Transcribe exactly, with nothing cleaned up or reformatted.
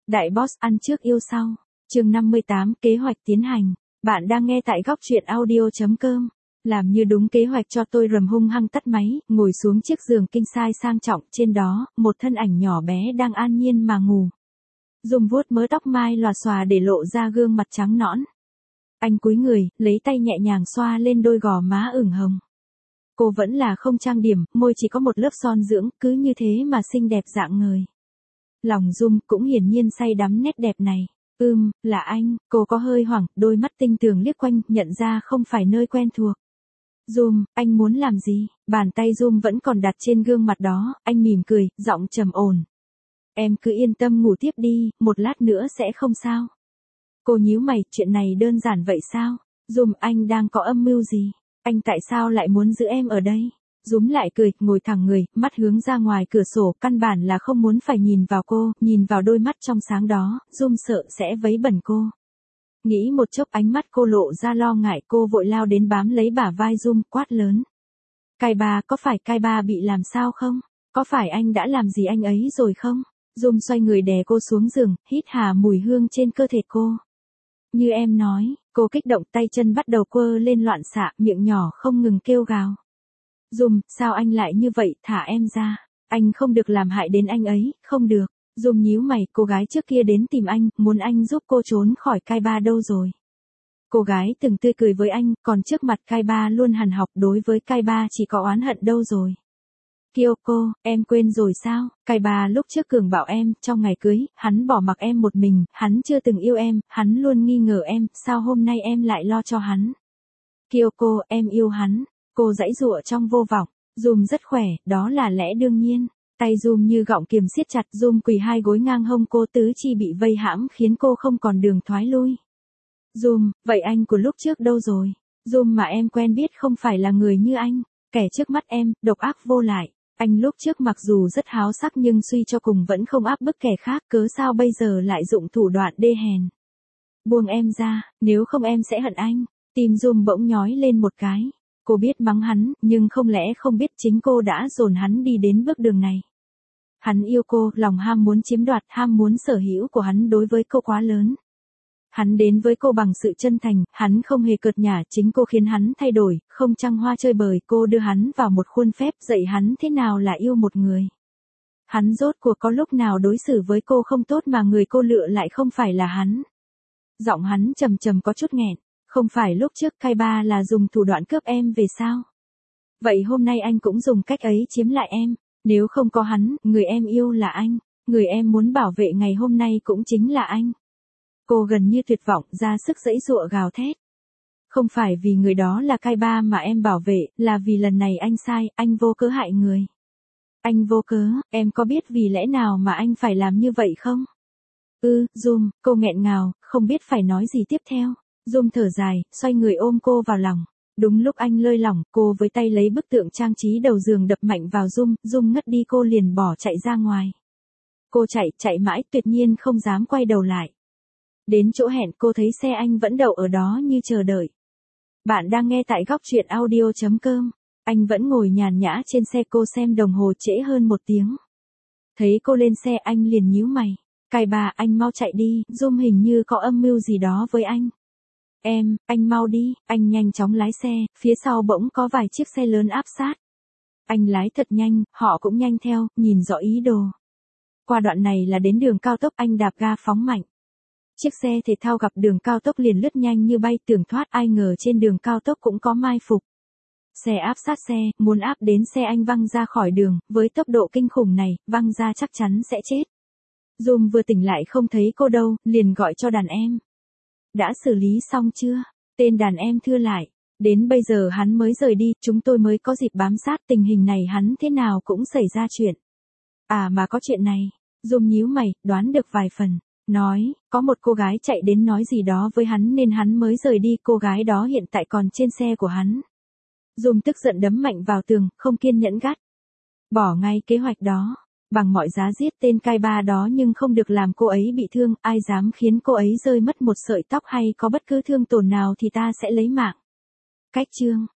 Đại boss ăn trước yêu sau. Chương năm mươi tám, kế hoạch tiến hành. Bạn đang nghe tại góc truyện audio chấm com. Làm như đúng kế hoạch cho tôi rầm hung hăng tắt máy, ngồi xuống chiếc giường king size sang trọng, trên đó, một thân ảnh nhỏ bé đang an nhiên mà ngủ. Dùng vuốt mớ tóc mai lòa xòa để lộ ra gương mặt trắng nõn. Anh cúi người, lấy tay nhẹ nhàng xoa lên đôi gò má ửng hồng. Cô vẫn là không trang điểm, môi chỉ có một lớp son dưỡng, cứ như thế mà xinh đẹp dạng người. Lòng Dung cũng hiển nhiên say đắm nét đẹp này. Ừm, là anh, cô có hơi hoảng, đôi mắt tinh tường liếc quanh, nhận ra không phải nơi quen thuộc. Dung, anh muốn làm gì? Bàn tay Dung vẫn còn đặt trên gương mặt đó, anh mỉm cười, giọng trầm ổn. Em cứ yên tâm ngủ tiếp đi, một lát nữa sẽ không sao. Cô nhíu mày, chuyện này đơn giản vậy sao? Dung, anh đang có âm mưu gì? Anh tại sao lại muốn giữ em ở đây? Dúm lại cười, ngồi thẳng người, mắt hướng ra ngoài cửa sổ, căn bản là không muốn phải nhìn vào cô, nhìn vào đôi mắt trong sáng đó, Dung sợ sẽ vấy bẩn cô. Nghĩ một chốc ánh mắt cô lộ ra lo ngại, cô vội lao đến bám lấy bả vai Dung, quát lớn. Cai ba, có phải Cai ba bị làm sao không? Có phải anh đã làm gì anh ấy rồi không? Dung xoay người đè cô xuống giường, hít hà mùi hương trên cơ thể cô. Như em nói, cô kích động, tay chân bắt đầu quơ lên loạn xạ, miệng nhỏ không ngừng kêu gào. Dung, sao anh lại như vậy, thả em ra. Anh không được làm hại đến anh ấy, không được. Dung nhíu mày, cô gái trước kia đến tìm anh, muốn anh giúp cô trốn khỏi Cai ba đâu rồi. Cô gái từng tươi cười với anh, còn trước mặt Cai ba luôn hằn học, đối với Cai ba chỉ có oán hận đâu rồi. Kyoko, em quên rồi sao? Cai ba lúc trước cường bảo em, trong ngày cưới, hắn bỏ mặc em một mình, hắn chưa từng yêu em, hắn luôn nghi ngờ em, sao hôm nay em lại lo cho hắn? Kyoko, em yêu hắn. Cô giãy giụa trong vô vọng. Dung rất khỏe, đó là lẽ đương nhiên. Tay Dung như gọng kiềm siết chặt, Dung quỳ hai gối ngang hông cô, tứ chi bị vây hãm khiến cô không còn đường thoái lui. Dung, vậy anh của lúc trước đâu rồi? Dung mà em quen biết không phải là người như anh. Kẻ trước mắt em, độc ác vô lại. Anh lúc trước mặc dù rất háo sắc nhưng suy cho cùng vẫn không áp bức kẻ khác, cớ sao bây giờ lại dụng thủ đoạn đê hèn. Buông em ra, nếu không em sẽ hận anh. Tim Dung bỗng nhói lên một cái. Cô biết mắng hắn, nhưng không lẽ không biết chính cô đã dồn hắn đi đến bước đường này. Hắn yêu cô, lòng ham muốn chiếm đoạt, ham muốn sở hữu của hắn đối với cô quá lớn. Hắn đến với cô bằng sự chân thành, hắn không hề cợt nhả, chính cô khiến hắn thay đổi, không trăng hoa chơi bời, cô đưa hắn vào một khuôn phép, dạy hắn thế nào là yêu một người. Hắn rốt cuộc có lúc nào đối xử với cô không tốt mà người cô lựa lại không phải là hắn. Giọng hắn trầm trầm có chút nghẹn. Không phải lúc trước Cai ba là dùng thủ đoạn cướp em về sao? Vậy hôm nay anh cũng dùng cách ấy chiếm lại em. Nếu không có hắn, người em yêu là anh. Người em muốn bảo vệ ngày hôm nay cũng chính là anh. Cô gần như tuyệt vọng, ra sức giãy giụa gào thét. Không phải vì người đó là Cai ba mà em bảo vệ, là vì lần này anh sai, anh vô cớ hại người. Anh vô cớ, em có biết vì lẽ nào mà anh phải làm như vậy không? Ừ, Dung, cô nghẹn ngào, không biết phải nói gì tiếp theo. Dung thở dài, xoay người ôm cô vào lòng. Đúng lúc anh lơi lỏng, cô với tay lấy bức tượng trang trí đầu giường đập mạnh vào Dung, Dung ngất đi, cô liền bỏ chạy ra ngoài. Cô chạy, chạy mãi, tuyệt nhiên không dám quay đầu lại. Đến chỗ hẹn, cô thấy xe anh vẫn đậu ở đó như chờ đợi. Bạn đang nghe tại góc truyện audio chấm com. Anh vẫn ngồi nhàn nhã trên xe, cô xem đồng hồ trễ hơn một tiếng. Thấy cô lên xe anh liền nhíu mày. Cai ba, anh mau chạy đi, Dung hình như có âm mưu gì đó với anh. Em, anh mau đi, anh nhanh chóng lái xe, phía sau bỗng có vài chiếc xe lớn áp sát. Anh lái thật nhanh, họ cũng nhanh theo, nhìn rõ ý đồ. Qua đoạn này là đến đường cao tốc, anh đạp ga phóng mạnh. Chiếc xe thể thao gặp đường cao tốc liền lướt nhanh như bay, tưởng thoát, ai ngờ trên đường cao tốc cũng có mai phục. Xe áp sát xe, muốn áp đến xe anh văng ra khỏi đường, với tốc độ kinh khủng này, văng ra chắc chắn sẽ chết. Dung vừa tỉnh lại không thấy cô đâu, liền gọi cho đàn em. Đã xử lý xong chưa? Tên đàn em thưa lại. Đến bây giờ hắn mới rời đi, chúng tôi mới có dịp bám sát, tình hình này hắn thế nào cũng xảy ra chuyện. À mà có chuyện này. Dung nhíu mày, đoán được vài phần. Nói, có một cô gái chạy đến nói gì đó với hắn nên hắn mới rời đi, cô gái đó hiện tại còn trên xe của hắn. Dung tức giận đấm mạnh vào tường, không kiên nhẫn gắt. Bỏ ngay kế hoạch đó. Bằng mọi giá giết tên Cai ba đó nhưng không được làm cô ấy bị thương, ai dám khiến cô ấy rơi mất một sợi tóc hay có bất cứ thương tổn nào thì ta sẽ lấy mạng. Cách chương.